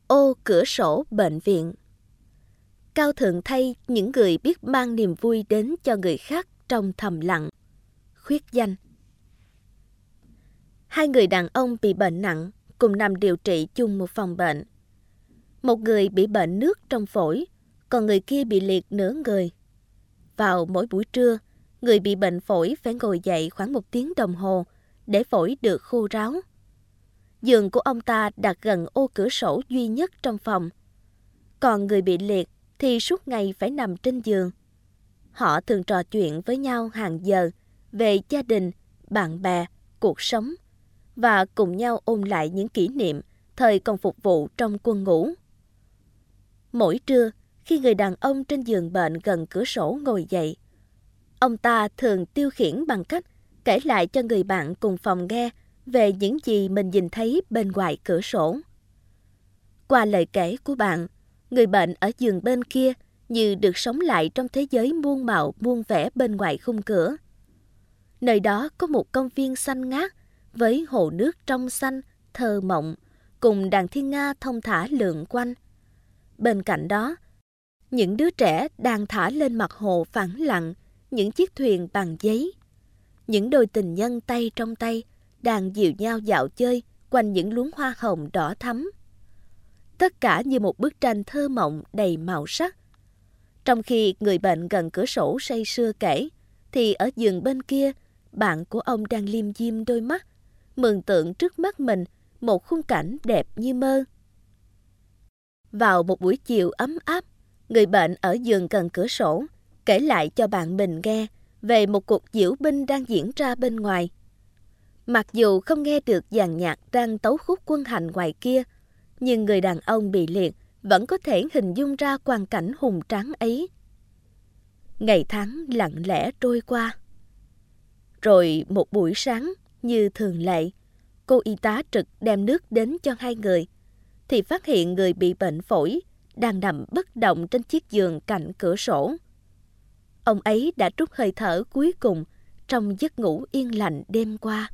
Ô cửa sổ bệnh viện. Cao thượng thay những người biết mang niềm vui đến cho người khác trong thầm lặng. Khuyết danh. Hai người đàn ông bị bệnh nặng cùng nằm điều trị chung một phòng bệnh. Một người bị bệnh nước trong phổi, còn người kia bị liệt nửa người. Vào mỗi buổi trưa, người bị bệnh phổi phải ngồi dậy khoảng 1 tiếng đồng hồ để phổi được khô ráo. Giường của ông ta đặt gần ô cửa sổ duy nhất trong phòng. Còn người bị liệt thì suốt ngày phải nằm trên giường. Họ thường trò chuyện với nhau hàng giờ về gia đình, bạn bè, cuộc sống và cùng nhau ôn lại những kỷ niệm thời còn phục vụ trong quân ngũ. Mỗi trưa, khi người đàn ông trên giường bệnh gần cửa sổ ngồi dậy, ông ta thường tiêu khiển bằng cách kể lại cho người bạn cùng phòng nghe về những gì mình nhìn thấy bên ngoài cửa sổ. Qua lời kể của bạn, người bệnh ở giường bên kia như được sống lại trong thế giới muôn màu muôn vẻ bên ngoài khung cửa. Nơi đó có một công viên xanh ngát với hồ nước trong xanh, thơ mộng, cùng đàn thiên nga thông thả lượn quanh. Bên cạnh đó, những đứa trẻ đang thả lên mặt hồ phẳng lặng những chiếc thuyền bằng giấy. Những đôi tình nhân tay trong tay đang dìu nhau dạo chơi quanh những luống hoa hồng đỏ thắm. Tất cả như một bức tranh thơ mộng đầy màu sắc. Trong khi người bệnh gần cửa sổ say sưa kể, thì ở giường bên kia, bạn của ông đang liêm diêm đôi mắt, mường tượng trước mắt mình một khung cảnh đẹp như mơ. Vào một buổi chiều ấm áp, người bệnh ở giường gần cửa sổ kể lại cho bạn mình nghe về một cuộc diễu binh đang diễn ra bên ngoài. Mặc dù không nghe được dàn nhạc đang tấu khúc quân hành ngoài kia, nhưng người đàn ông bị liệt vẫn có thể hình dung ra quang cảnh hùng tráng ấy. Ngày tháng lặng lẽ trôi qua. Rồi một buổi sáng, như thường lệ, cô y tá trực đem nước đến cho hai người, thì phát hiện người bị bệnh phổi đang nằm bất động trên chiếc giường cạnh cửa sổ. Ông ấy đã trút hơi thở cuối cùng trong giấc ngủ yên lành đêm qua.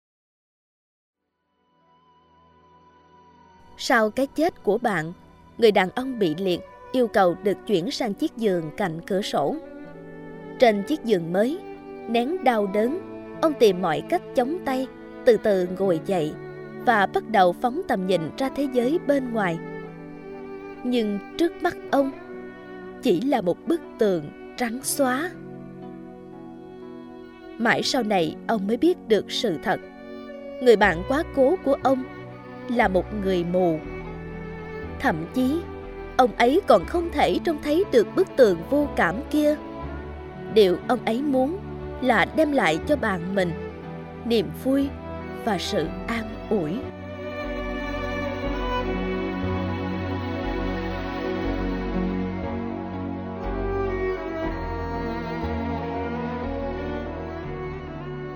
Sau cái chết của bạn, người đàn ông bị liệt yêu cầu được chuyển sang chiếc giường cạnh cửa sổ. Trên chiếc giường mới, nén đau đớn, ông tìm mọi cách chống tay, từ từ ngồi dậy và bắt đầu phóng tầm nhìn ra thế giới bên ngoài. Nhưng trước mắt ông chỉ là một bức tường trắng xóa. Mãi sau này ông mới biết được sự thật. Người bạn quá cố của ông là một người mù. Thậm chí, ông ấy còn không thể trông thấy được bức tường vô cảm kia. Điều ông ấy muốn là đem lại cho bạn mình niềm vui và sự an ủi.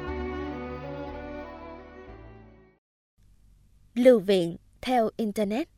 Lưu viện theo Internet.